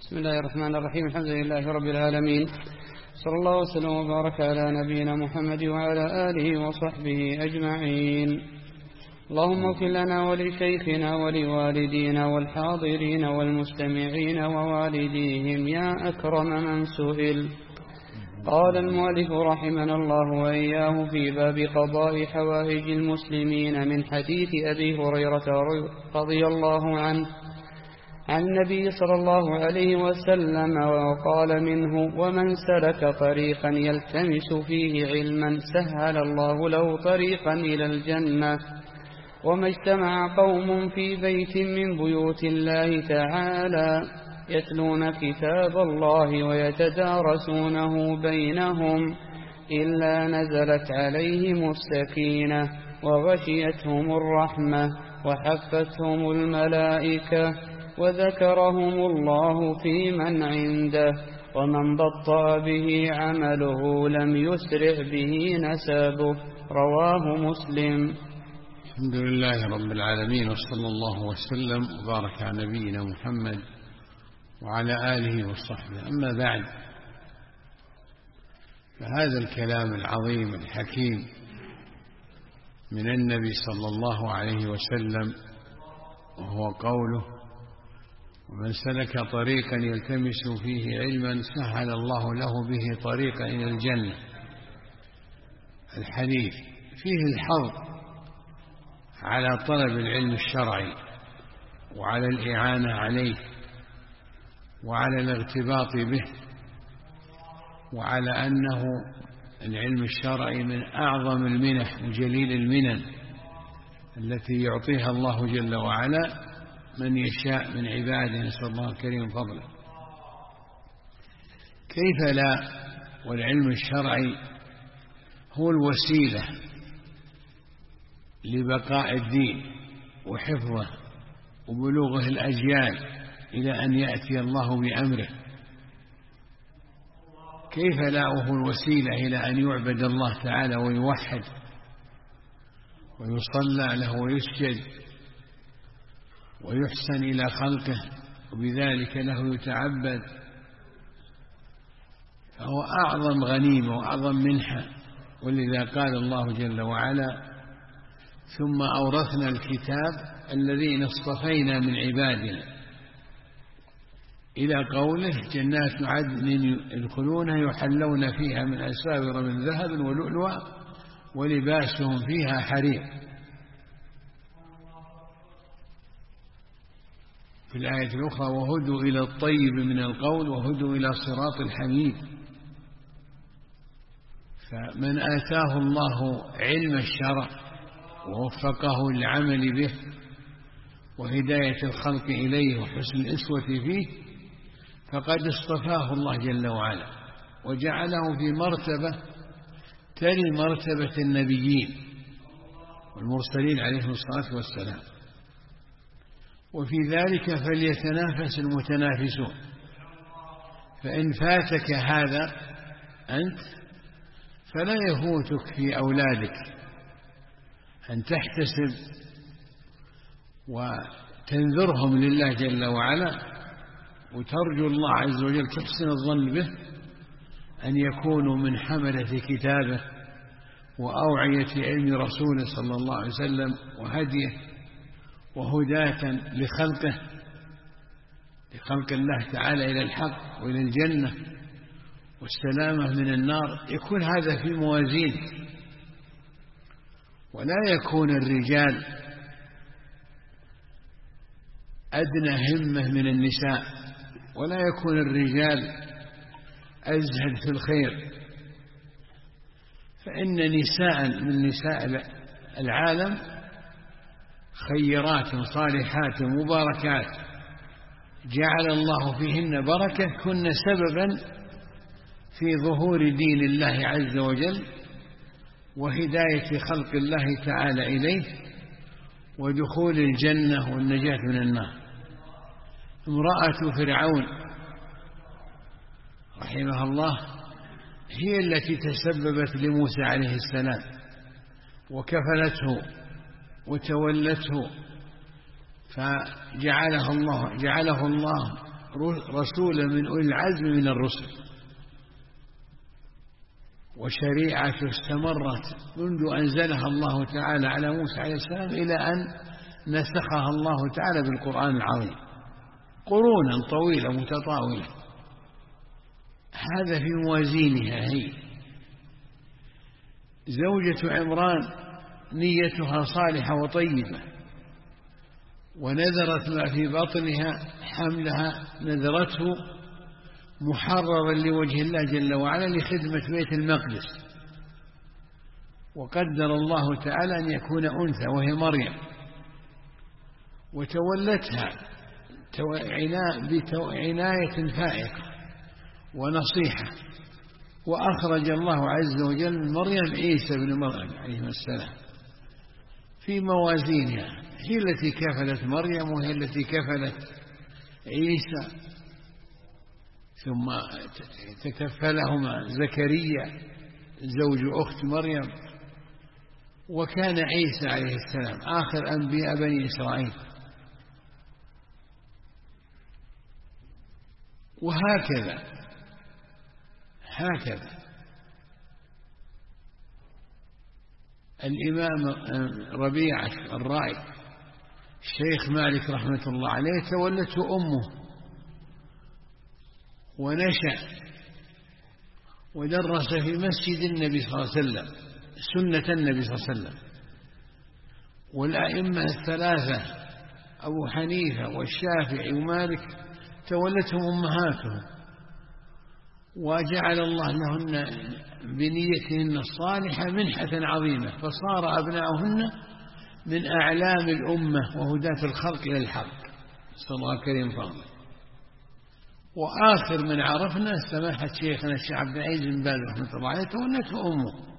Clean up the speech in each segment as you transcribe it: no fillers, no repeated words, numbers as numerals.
بسم الله الرحمن الرحيم. الحمد لله رب العالمين، صلى الله وسلم وبارك على نبينا محمد وعلى آله وصحبه أجمعين. اللهم اغفر لنا ولشيخنا ولوالدينا والحاضرين والمستمعين ووالديهم يا أكرم من سئل. قال المؤلف رحمنا الله وإياه في باب قضاء حوائج المسلمين من حديث أبي هريرة رضي الله عنه عن النبي صلى الله عليه وسلم وقال منه: ومن سلك طريقا يلتمس فيه علما سهل الله له طريقا إلى الجنة. وما اجتمع قوم في بيت من بيوت الله تعالى يتلون كتاب الله ويتدارسونه بينهم إلا نزلت عليهم السكينة وغشيتهم الرحمة وحفتهم الملائكة وذكرهم الله في من عنده، ومن بطأ به عمله لم يسرع به نسبه. رواه مسلم. الحمد لله رب العالمين، وصلى الله وسلم وبارك على نبينا محمد وعلى آله وصحبه. أما بعد، فهذا الكلام العظيم الحكيم من النبي صلى الله عليه وسلم، وهو قوله: ومن سلك طريقا يلتمس فيه علما سهل الله له به طريقا إلى الجنة. الحديث فيه الحظ على طلب العلم الشرعي وعلى الإعانة عليه وعلى الاغتباط به، وعلى أنه العلم الشرعي من أعظم المنح وجليل المنن التي يعطيها الله جل وعلا من يشاء من عباده، نسأل الله الكريم فضله. كيف لا، والعلم الشرعي هو الوسيلة لبقاء الدين وحفظه وبلوغه الأجيال إلى أن يأتي الله بأمره. كيف لا وهو الوسيلة إلى أن يعبد الله تعالى ويوحد ويصلى له ويسجد ويحسن إلى خلقه، وبذلك له يتعبد. فهو أعظم غنيمة وأعظم منحة. ولذا قال الله جل وعلا: ثم أورثنا الكتاب الذين اصطفينا من عبادنا، إلى قوله: جنات عدن يدخلونها يحلون فيها من أساور من ذهب ولؤلؤا ولباسهم فيها حرير. في الآية الأخرى: وهدوا إلى الطيب من القول وهدوا إلى صراط الحميد. فمن آتاه الله علم الشرع ووفقه للعمل به وهداية الخلق إليه وحسن الإسوة فيه، فقد اصطفاه الله جل وعلا وجعله في مرتبة تلي مرتبة النبيين والمرسلين عليهم الصلاة والسلام. وفي ذلك فليتنافس المتنافسون. فإن فاتك هذا أنت فلا يفوتك في أولادك أن تحتسب وتنذرهم لله جل وعلا، وترجو الله عز وجل، تحسن الظن به أن يكونوا من حملة كتابه وأوعية علم رسوله صلى الله عليه وسلم وهديه وهداة لخلق الله تعالى إلى الحق وإلى الجنة والسلامة من النار. يكون هذا في موازينه، ولا يكون الرجال أدنى همة من النساء، ولا يكون الرجال أزهد في الخير. فإن نساء من نساء العالم خيرات صالحات مباركات جعل الله فيهن بركة، كن سببا في ظهور دين الله عز وجل وهداية خلق الله تعالى إليه ودخول الجنة والنجاة من النار. امرأة فرعون رحمها الله هي التي تسببت لموسى عليه السلام وكفلته وتولته، فجعله الله رسولا من أولي العزم من الرسل، وشريعة استمرت منذ أنزلها الله تعالى على موسى عليه السلام إلى أن نسخها الله تعالى بالقرآن العظيم، قرونا طويلة متطاولة. هذا في موازينها هي. زوجة عمران نيتها صالحة وطيبة، ونذرت ما في بطنها حملها، نذرته محررا لوجه الله جل وعلا لخدمة بيت المقدس، وقدر الله تعالى أن يكون أنثى وهي مريم، وتولتها بعناية فائقة ونصيحة، وأخرج الله عز وجل من مريم عيسى بن مريم عليه السلام في موازينها. هي التي كفلت مريم وهي التي كفلت عيسى، ثم تكفلهما زكريا زوج أخت مريم، وكان عيسى عليه السلام آخر أنبياء بني إسرائيل. وهكذا الإمام ربيعة الرائي الشيخ مالك رحمة الله عليه تولته أمه، ونشأ ودرس في مسجد النبي صلى الله عليه وسلم سنة النبي صلى الله عليه وسلم. والأئمة الثلاثة أبو حنيفة والشافعي ومالك تولتهم أمهاتهم، وجعل الله لهن بنيتهن الصالحة منحة عظيمة، فصار أبناؤهن من أعلام الأمة وهداة الخلق إلى الحق. صلى الله الكريم فاضل. وآخر من عرفنا سماحة شيخنا الشيخ عبد العزيز بن باز رحمة الله عليه تولته أمه،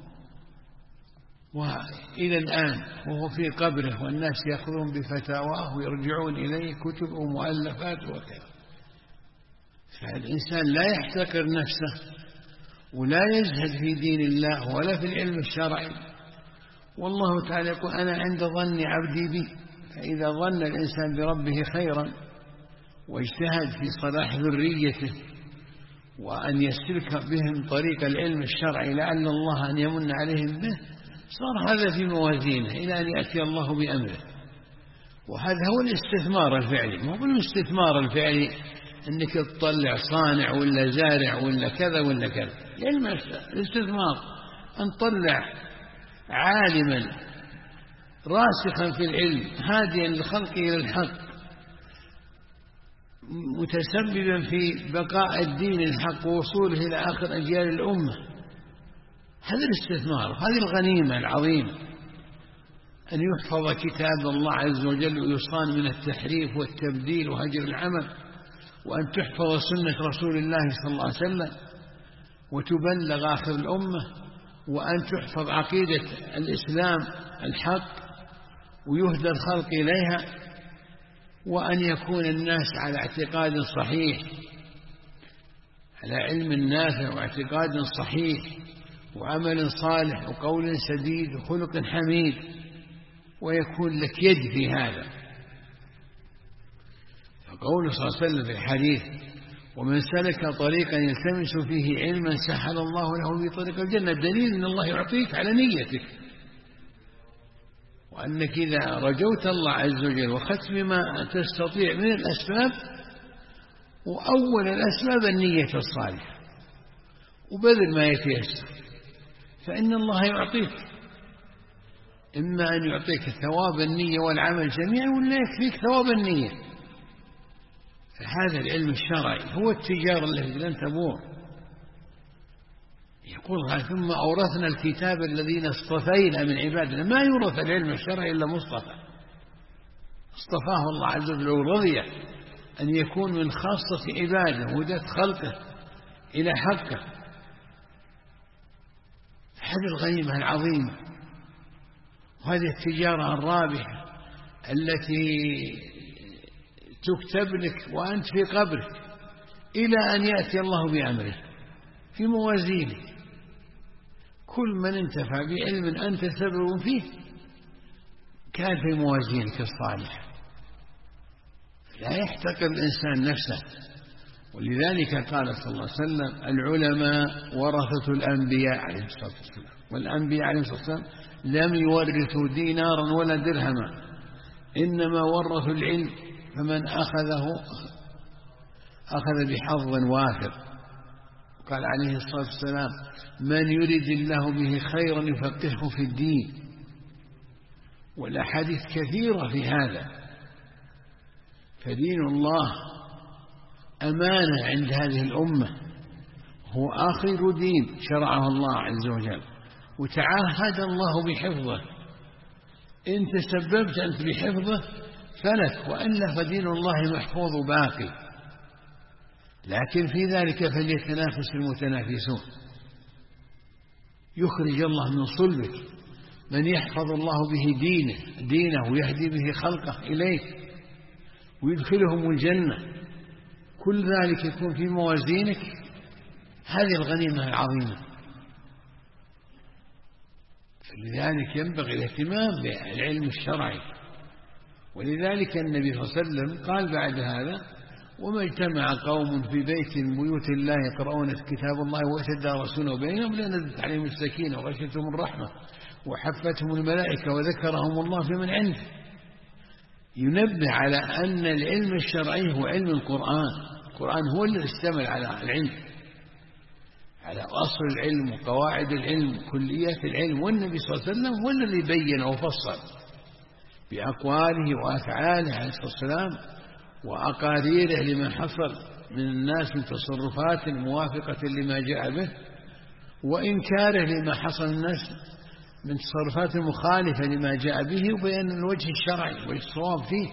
وإلى الآن وهو في قبره والناس يأخذون بفتاواه ويرجعون إليه كتب ومؤلفات وكذا. فالإنسان لا يحتقر نفسه ولا يزهد في دين الله ولا في العلم الشرعي. والله تعالى يقول أنا عند ظن عبدي بي، فإذا ظن الإنسان بربه خيرا واجتهد في صلاح ذريته وأن يسلك بهم طريق العلم الشرعي لعل الله أن يمن عليهم به، صار هذا في موازينه إلى أن يأتي الله بأمره. وهذا هو الاستثمار الفعلي، ما هو الاستثمار الفعلي أنك تطلع صانع ولا زارع ولا كذا ولا كذا. الاستثمار أن تطلع عالما راسخا في العلم هاديا للخلق إلى الحق، متسببا في بقاء الدين الحق ووصوله إلى آخر أجيال الأمة. هذا الاستثمار، هذه الغنيمة العظيمة، أن يحفظ كتاب الله عز وجل ويصان من التحريف والتبديل وهجر العمل، وأن تحفظ سنة رسول الله صلى الله عليه وسلم وتبلغ آخر الأمة، وأن تحفظ عقيدة الإسلام الحق ويهدى الخلق إليها، وأن يكون الناس على اعتقاد صحيح، على علم نافع واعتقاد صحيح وعمل صالح وقول سديد وخلق حميد، ويكون لك يد في هذا. فقوله صلى الله عليه وسلم في الحديث ومن سلك طريقا يلتمس فيه علما سهل الله له في طريق الجنة، دليل أن الله يعطيك على نيتك، وأنك إذا رجوت الله عز وجل وختم ما تستطيع من الأسباب، وأول الأسباب النية الصالحة وبذل ما يتيسر، فإن الله يعطيك، إما أن يعطيك ثواب النية والعمل جميعا ولا يكفيك ثواب النية. فهذا العلم الشرعي هو التجارة التي لن تبور. يقول ثم أورثنا الكتاب الذين اصطفينا من عبادنا. ما يورث العلم الشرعي إلا مصطفى، اصطفاه الله عز وجل ورضي أن يكون من خاصة عباده وهداة خلقه إلى حقه. هذه الغنيمة العظيمة وهذه التجارة الرابحة التي تكتب لك وأنت في قبرك إلى أن يأتي الله بأمره في موازينه. كل من انتفع بعلم أنت سبب فيه كان في موازينك الصالحة. لا يحتقر الإنسان نفسه ولذلك قال صلى الله عليه وسلم العلماء ورثة الأنبياء عليه الصلاة والسلام، والأنبياء عليه الصلاة والسلام لم يورثوا دينارا ولا درهما، إنما ورثوا العلم، فمن أخذه أخذ بحظ وافر. قال عليه الصلاة والسلام من يرد الله به خيرا يفقهه في الدين، والأحاديث كثيرة في هذا. فدين الله أمانة عند هذه الأمة، هو آخر دين شرعه الله عز وجل، وتعاهد الله بحفظه. إن تسببت أنت بحفظه فلك، وإلا فدين الله محفوظ باقي. لكن في ذلك فليتنافس المتنافسون. يخرج الله من صلبك من يحفظ الله به دينه ويهدي به خلقه إليه ويدخلهم الجنة، كل ذلك يكون في موازينك. هذه الغنيمة العظيمة. فلذلك ينبغي الاهتمام بالعلم الشرعي. ولذلك النبي صلى الله عليه وسلم قال بعد هذا وما اجتمع قوم في بيت من بيوت الله يقرؤون كتاب الله ويتدارسونه بينهم إلا نزلت عليهم السكينة وغشيتهم الرحمة وحفتهم الملائكة وذكرهم الله في من عنده. ينبه على أن العلم الشرعي هو علم القرآن. القرآن هو الذي اشتمل على العلم، على أصل العلم وقواعد العلم كليات العلم، والنبي صلى الله عليه وسلم هو الذي بين وفصل بأقواله وأفعاله عليه الصلاة والسلام وأقاريره لما حصل من الناس من تصرفات موافقة لما جاء به، وإنكاره لما حصل الناس من تصرفات مخالفة لما جاء به، وبيان الوجه الشرعي والصواب فيه.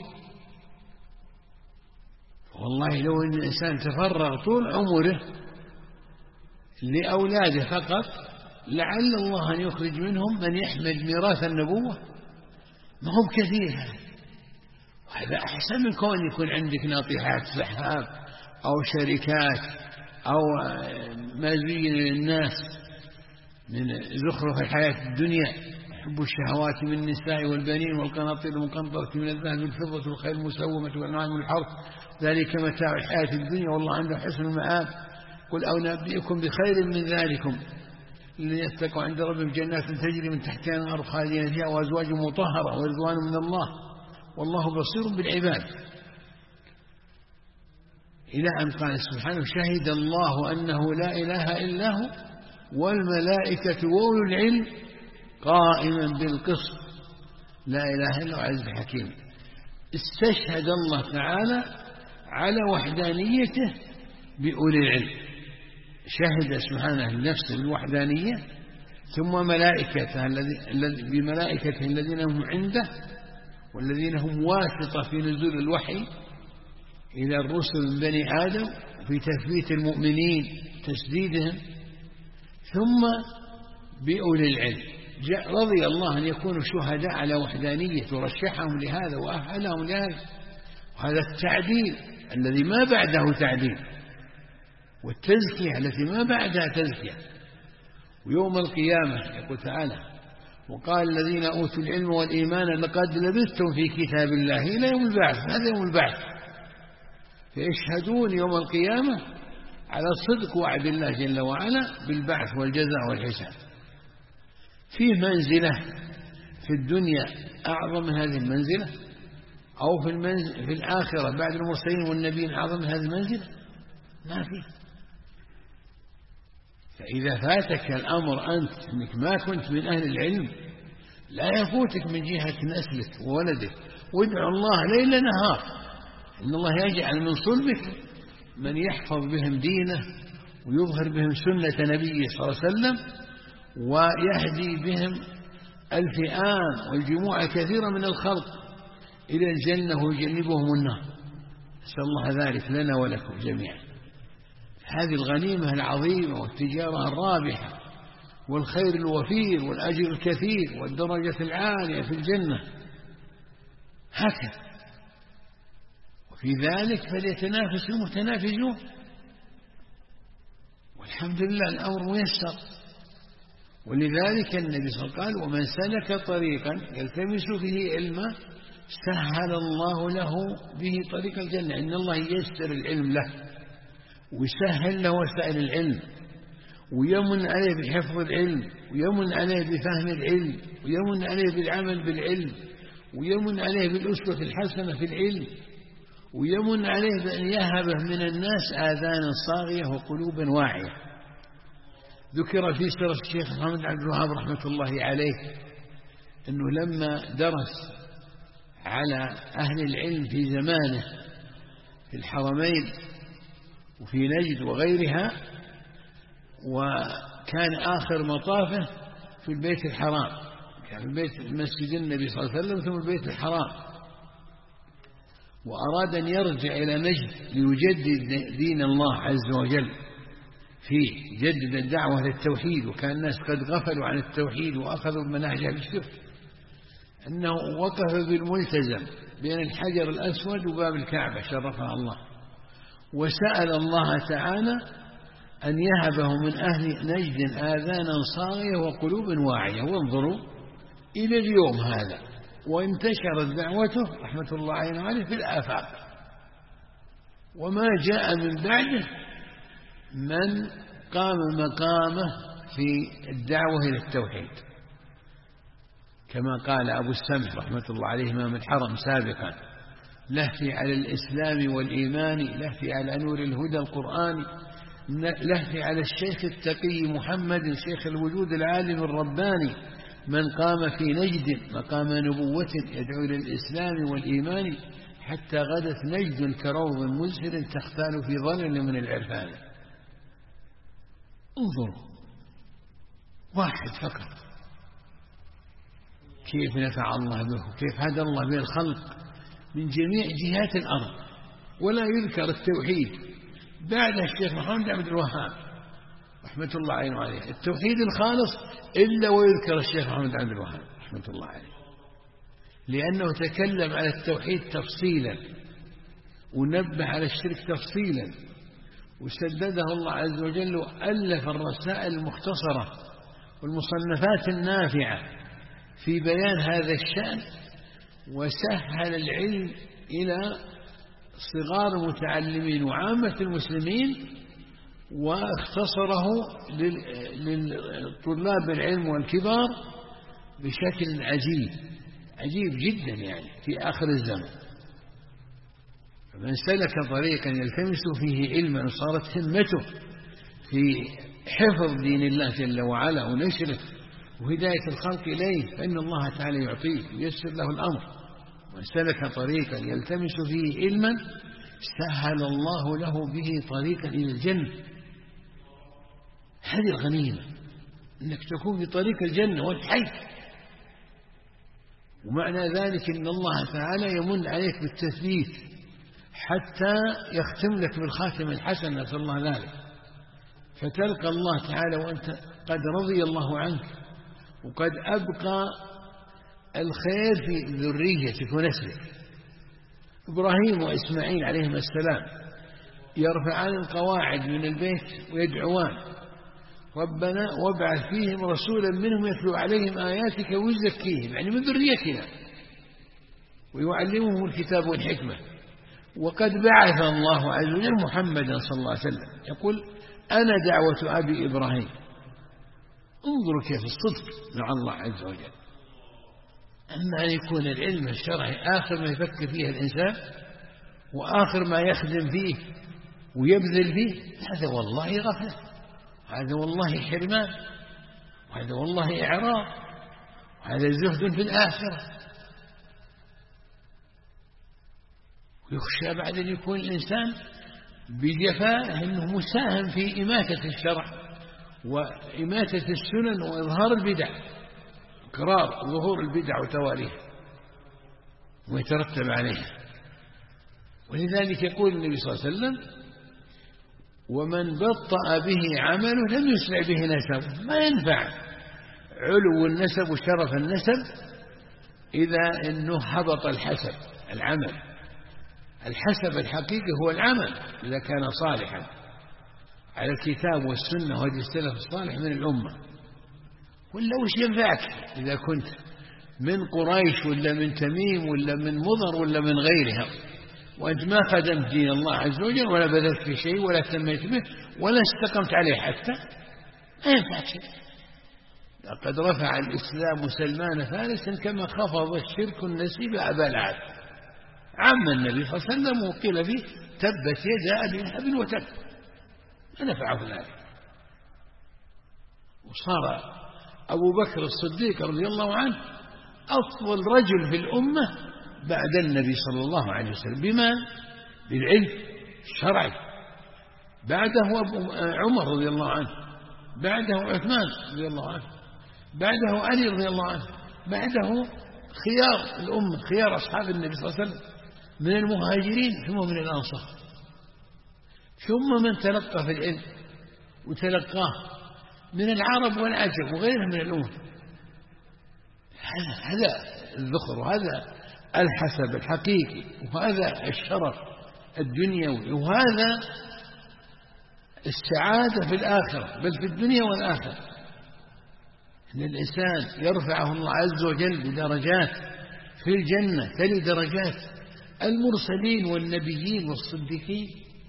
والله لو أن الإنسان تفرغ طول عمره لأولاده فقط لعل الله أن يخرج منهم من يحمل ميراث النبوة. ما هو كثير هذا أحسن من كون يكون عندك ناطحات سحاب أو شركات أو ما زين للناس من زخرف الحياة الدنيا، حب الشهوات من النساء والبنين والقناطير المقنطرة من الذهب والفضة والخيل المسومة والأنعام والحرث ذلك متاع الحياة الدنيا والله عنده حسن المآب. قل أنبئكم بخير من ذلكم الذين يتقوا عند ربهم جنات تجري من تحتها الأنهار خالدين فيها وأزواج مطهرة ورضوان من الله والله بصير بالعباد، إلى أن قال سبحانه شهد الله أنه لا إله إلا هو والملائكة وأولو العلم قائما بالقسط لا إله إلا هو عزيز حكيم. استشهد الله تعالى على وحدانيته بأولي العلم، شهد سبحانه لنفسه بالوحدانية، ثم ملائكته بملائكته الذين هم عنده والذين هم واسطة في نزول الوحي إلى الرسل من بني آدم في تثبيت المؤمنين تسديدهم، ثم بأولي العلم رضي الله أن يكونوا شهداء على وحدانية ورشحهم لهذا وأهلهم لهذا. وهذا التعديل الذي ما بعده تعديل، والتزكية التي ما بعدها تزكية. ويوم القيامة يقول تعالى وقال الذين أوتوا العلم والإيمان لقد لبثتم في كتاب الله إلى يوم البعث. هذا يوم البعث، فيشهدون يوم القيامة على صدق وعد الله جل وعلا بالبعث والجزاء والحساب. فيه منزلة في الدنيا أعظم من هذه المنزلة، أو في الآخرة بعد المرسلين والنبيين أعظم من هذه المنزلة؟ ما فيه. فإذا فاتك الأمر أنت أنك ما كنت من أهل العلم لا يفوتك من جهة نسلك وولدك، وادعو الله ليل نهار إن الله يجعل من صلبك من يحفظ بهم دينه ويظهر بهم سنة نبيه صلى الله عليه وسلم، ويهدي بهم الفئام والجموع الكثيرة من الخلق إلى الجنة ويجنبهم النار. نسأل الله ذلك لنا ولكم جميعا. هذه الغنيمة العظيمة والتجارة الرابحة والخير الوفير والأجر الكثير والدرجة العالية في الجنة هكذا. وفي ذلك فليتنافس المتنافسون، والحمد لله الأمر ميسر. ولذلك النبي صلى الله عليه وسلم قال ومن سلك طريقا يلتمس فيه علما سهل الله له به طريق الجنة. إن الله ييسر العلم له ويسهل له وسائل العلم، ويمن عليه بحفظ العلم، ويمن عليه بفهم العلم، ويمن عليه بالعمل بالعلم، ويمن عليه بالأسوة الحسنة في العلم، ويمن عليه بأن يهبه من الناس آذانا صاغية وقلوبا واعية. ذكر في سيرة الشيخ محمد عبد الوهاب رحمة الله عليه أنه لما درس على أهل العلم في زمانه في الحرمين وفي نجد وغيرها، وكان آخر مطافه في البيت الحرام، كان في البيت مسجد النبي صلى الله عليه وسلم ثم البيت الحرام، وأراد أن يرجع إلى نجد ليجدد دين الله عز وجل فيه، جدد الدعوة للتوحيد، وكان الناس قد غفلوا عن التوحيد وأخذوا بمنهج الشرك، أنه وقف بالملتزم بين الحجر الأسود وباب الكعبة شرفها الله، وسأل الله تعالى أن يهبه من أهل نجد آذانا صاغية وقلوب واعية. وانظروا إلى اليوم هذا، وانتشرت دعوته رحمة الله عليه في الآفاق، وما جاء من بعده من قام مقامه في الدعوة إلى التوحيد، كما قال أبو السمح رحمة الله عليه إمام الحرم سابقا: لهفي على الإسلام والإيمان، لهفي على نور الهدى القرآني، لهفي على الشيخ التقي محمد شيخ الوجود العالم الرباني، من قام في نجد مقام نبوة يدعو إلى الإسلام والإيمان، حتى غدت نجد كروض مزهر تختال في ظلل من العرفان. انظروا، واحد فقط كيف نفع الله به، كيف هدى الله به الخلق من جميع جهات الأرض، ولا يذكر التوحيد بعد الشيخ محمد عبد الوهاب رحمة الله عليه التوحيد الخالص إلا ويذكر الشيخ محمد عبد الوهاب رحمة الله عليه، لأنه تكلم على التوحيد تفصيلا، ونبه على الشرك تفصيلا، وسدده الله عز وجل، وألف الرسائل المختصرة والمصنفات النافعة في بيان هذا الشأن، وسهل العلم إلى صغار المتعلمين وعامة المسلمين، واختصره للطلاب العلم والكبار بشكل عجيب جدا يعني في آخر الزمن. فمن سلك طريقا يلتمس فيه علما صارت همته في حفظ دين الله جل وعلا ونشره وهداية الخلق إليه، فإن الله تعالى يعطيه ويسر له الأمر. من سلك طريقا يلتمس فيه علما سهل الله له به طريقا إلى الجنة. هذه الغنيمة، أنك تكون في طريق الجنة والحي. ومعنى ذلك أن الله تعالى يمن عليك بالتثبيت حتى يختم لك بالخاتم الحسن، نسأل الله ذلك، فتلقى الله تعالى وأنت قد رضي الله عنك، وقد أبقى الخير في ذريتك ونسلك. إبراهيم وإسماعيل عليهما السلام يرفعان القواعد من البيت ويدعوان: ربنا وابعث فيهم رسولا منهم يتلو عليهم آياتك ويزكيهم، يعني من ذريتنا، ويعلمهم الكتاب والحكمة. وقد بعث الله عز وجل محمدا صلى الله عليه وسلم يقول: أنا دعوة أبي إبراهيم. انظروا كيف الصدق مع الله عز وجل. أما أن يكون العلم الشرعي آخر ما يفكر فيه الإنسان وآخر ما يخدم فيه ويبذل فيه، هذا والله غفلة، هذا والله حرمان، وهذا والله إعراض، وهذا زهد في الآخرة. ويخشى بعد أن يكون الإنسان بجفاء أنه مساهم في إماتة الشرع وإماتة السنن وإظهار البدع، إقرار ظهور البدع وتواليها ويترتب عليها. ولذلك يقول النبي صلى الله عليه وسلم: ومن بطأ به عمله لم يسرع به نسبه. ما ينفع علو النسب وشرف النسب إذا أنه هبط الحسب العمل. الحسب الحقيقي هو العمل إذا كان صالحا على الكتاب والسنة وهدي السلف الصالح من الأمة. ولا وش ينفعك إذا كنت من قريش ولا من تميم ولا من مضر ولا من غيرها، وأنت ما خدمت دين الله عز وجل ولا بذلت في شيء ولا اهتميت به ولا استقمت عليه حتى، ما ينفع شيء. لقد رفع الإسلام سلمان فارسا كما خفض الشرك النسيب أبا العاب. عم النبي صلى الله عليه وسلم وقيل فيه تبت يدا أبي لهب وتب، ما نفعه ذلك. وصار أبو بكر الصديق رضي الله عنه أفضل رجل في الأمة بعد النبي صلى الله عليه وسلم. بما؟ بالعلم الشرعي. بعده عمر رضي الله عنه، بعده عثمان رضي الله عنه، بعده علي رضي الله عنه، بعده خيار الأمة، خيار أصحاب النبي صلى الله عليه وسلم من المهاجرين ثم من الأنصار، ثم من تلقى في العلم وتلقاه من العرب والعجم وغيرهم من الأمم. هذا الذخر وهذا الحسب الحقيقي وهذا الشرف الدنيوي وهذا السعادة في الآخرة، بل في الدنيا والآخرة. أن الإنسان يرفعه الله عز وجل بدرجات في الجنة تلي درجات المرسلين والنبيين والصديقين،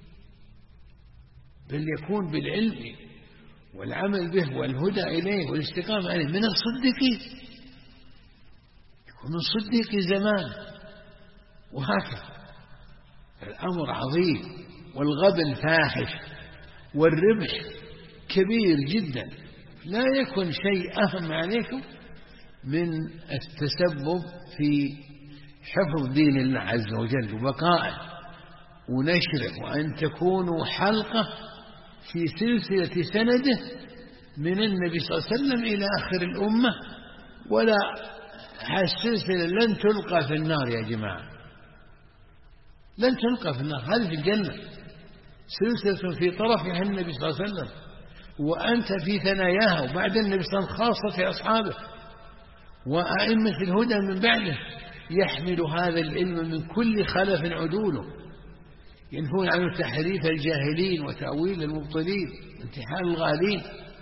بل يكون بالعلم والعمل به والهدى إليه والاستقامة عليه من الصديقين، يكون من صديق زمان. وهكذا الأمر عظيم والغبن فاحش والربح كبير جدا. لا يكن شيء أهم عليكم من التسبب في حفظ دين الله عز وجل وبقائه ونشره، وأن تكونوا حلقة في سلسلة سنده من النبي صلى الله عليه وسلم إلى آخر الأمة. ولا السلسلة لن تلقى في النار يا جماعة، لن تلقى في النار، هذه في الجنة سلسلة في طرفها النبي صلى الله عليه وسلم وأنت في ثناياها، وبعد النبي صلى الله عليه وسلم خاصة أصحابه وأئمة الهدى من بعده يحمل هذا العلم من كل خلف عدوله، ينفون عنه تحريف الجاهلين وتأويل المبطلين وانتحال الغالين.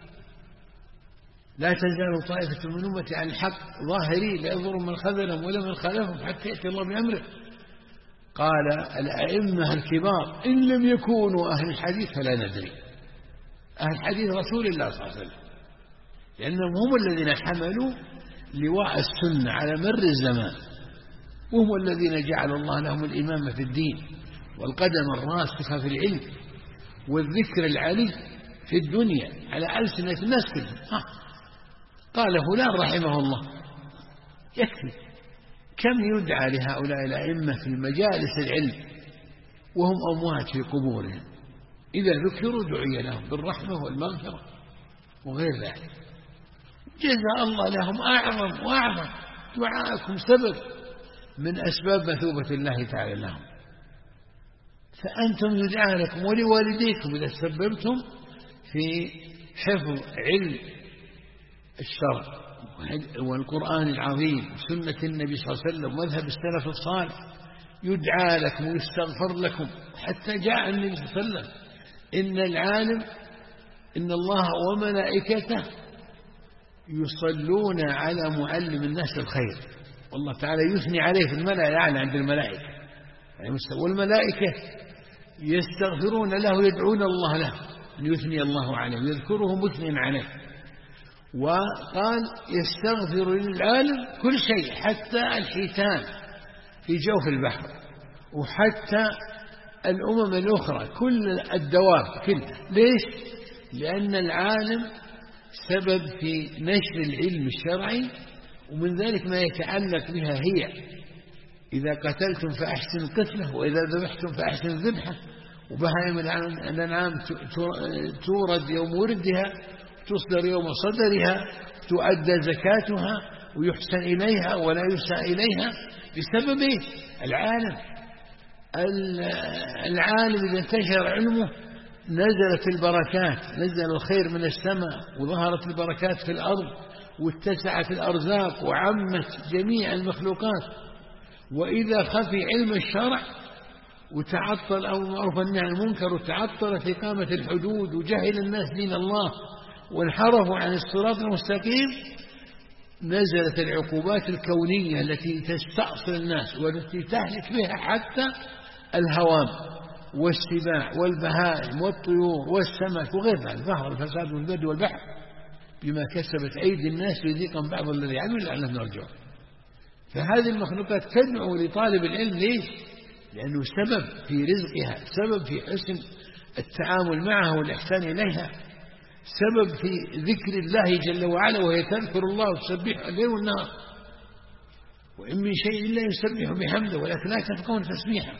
لا تزال طائفة من أمتي عن الحق ظاهرين لا يضر من خذلهم ولا من خالفهم حتى يأتي الله بأمره. قال الأئمة الكبار إن لم يكونوا أهل الحديث فلا ندري. أهل حديث رسول الله صلى الله عليه وسلم، لأنهم هم الذين حملوا لواء السنة على مر الزمان، وهم الذين جعل الله لهم الإمامة في الدين والقدم الراسخة في العلم والذكر العلي في الدنيا على ألسنة الناس كلهم. قال فلان رحمه الله، يكفي. كم يدعى لهؤلاء الأئمة في مجالس العلم وهم أموات في قبورهم، إذا ذكروا دعي لهم بالرحمة والمغفرة وغير ذلك. جزاء الله لهم أعظم وأعظم. دعاءكم سبب من أسباب مثوبة الله تعالى لهم، فأنتم يدعى لكم ولوالديكم إذا سببتم في حفظ علم الشرع والقرآن العظيم وسنة النبي صلى الله عليه وسلم ومذهب السلف الصالح. يدعى لكم ويستغفر لكم، حتى جاء النبي صلى الله عليه وسلم إن العالم إن الله وملائكته يصلون على معلم الناس الخير، والله تعالى يثني عليه في الملأ الأعلى عند الملائكة، والملائكة يستغفرون له يدعون الله له أن يثني الله عليه ويذكره مثنى عليه. وقال يستغفر للعالم كل شيء حتى الحيتان في جوف البحر وحتى الأمم الأخرى كل الدواب كلها. ليش؟ لأن العالم سبب في نشر العلم الشرعي، ومن ذلك ما يتعلق بها هي إذا قتلتم فأحسن القتلة وإذا ذبحتم فأحسن الذبحة. وبهائم الأنعام تورد يوم وردها، تصدر يوم صدرها، تؤدى زكاتها ويحسن إليها ولا يساء إليها بسبب العالم. العالم إذا انتشر علمه نزلت البركات، نزل الخير من السماء وظهرت البركات في الأرض واتسعت الأرزاق وعمت جميع المخلوقات. وإذا خفي علم الشرع وتعطل أو معروف النهي عن المنكر وتعطل في إقامة الحدود وجهل الناس دين الله وانحرفوا عن الصراط المستقيم، نزلت العقوبات الكونية التي تستأصل الناس والتي تهلك بها حتى الهوام والسباع والبهائم والطيور والسمك وغير ذلك، ظهر الفساد في البر والبحر بما كسبت أيدي الناس ليذيقهم بعض الذي عملوا لعلهم يرجعون. فهذه المخلوقات تدعو لطالب العلم. ليش؟ لأنه سبب في رزقها، سبب في حسن التعامل معها والإحسان إليها، سبب في ذكر الله جل وعلا، وهي تذكر الله وتسبح الليل والنهار، وإن من شيء إلا يسبح بحمده ولكن لا تفقهون تسبيحه.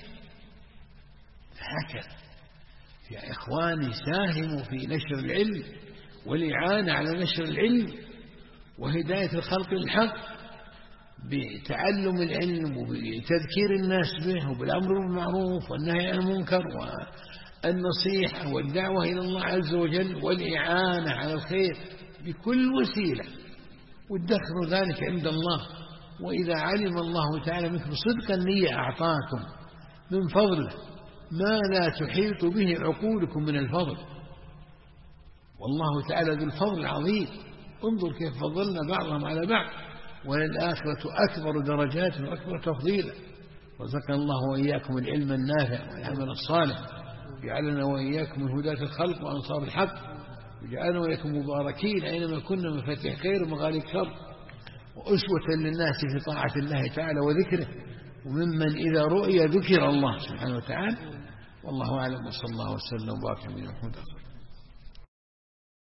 هكذا يا إخواني ساهموا في نشر العلم والإعانة على نشر العلم وهداية الخلق للحق بتعلم العلم وبتذكير الناس به وبالأمر بالمعروف والنهي عن المنكر والنصيحة والدعوة إلى الله عز وجل والإعانة على الخير بكل وسيلة، وادخروا ذلك عند الله. وإذا علم الله تعالى منكم صدق النية أعطاكم من فضله ما لا تحيط به عقولكم من الفضل، والله تعالى ذو الفضل العظيم. انظر كيف فضلنا بعضهم على بعض، وللآخرة أكبر درجات وأكبر تفضيلا. رزقنا الله وإياكم العلم النافع والعمل الصالح، جعلنا وإياكم من هداة الخلق وأنصار الحق، وجعلنا وإياكم مباركين أينما كنا مفاتيح خير ومغاليق شر، وأسوة للناس في طاعة الله تعالى وذكره، وممن إذا رؤي ذكر الله سبحانه وتعالى. والله أعلم، وصلى الله وسلم وبارك على محمد.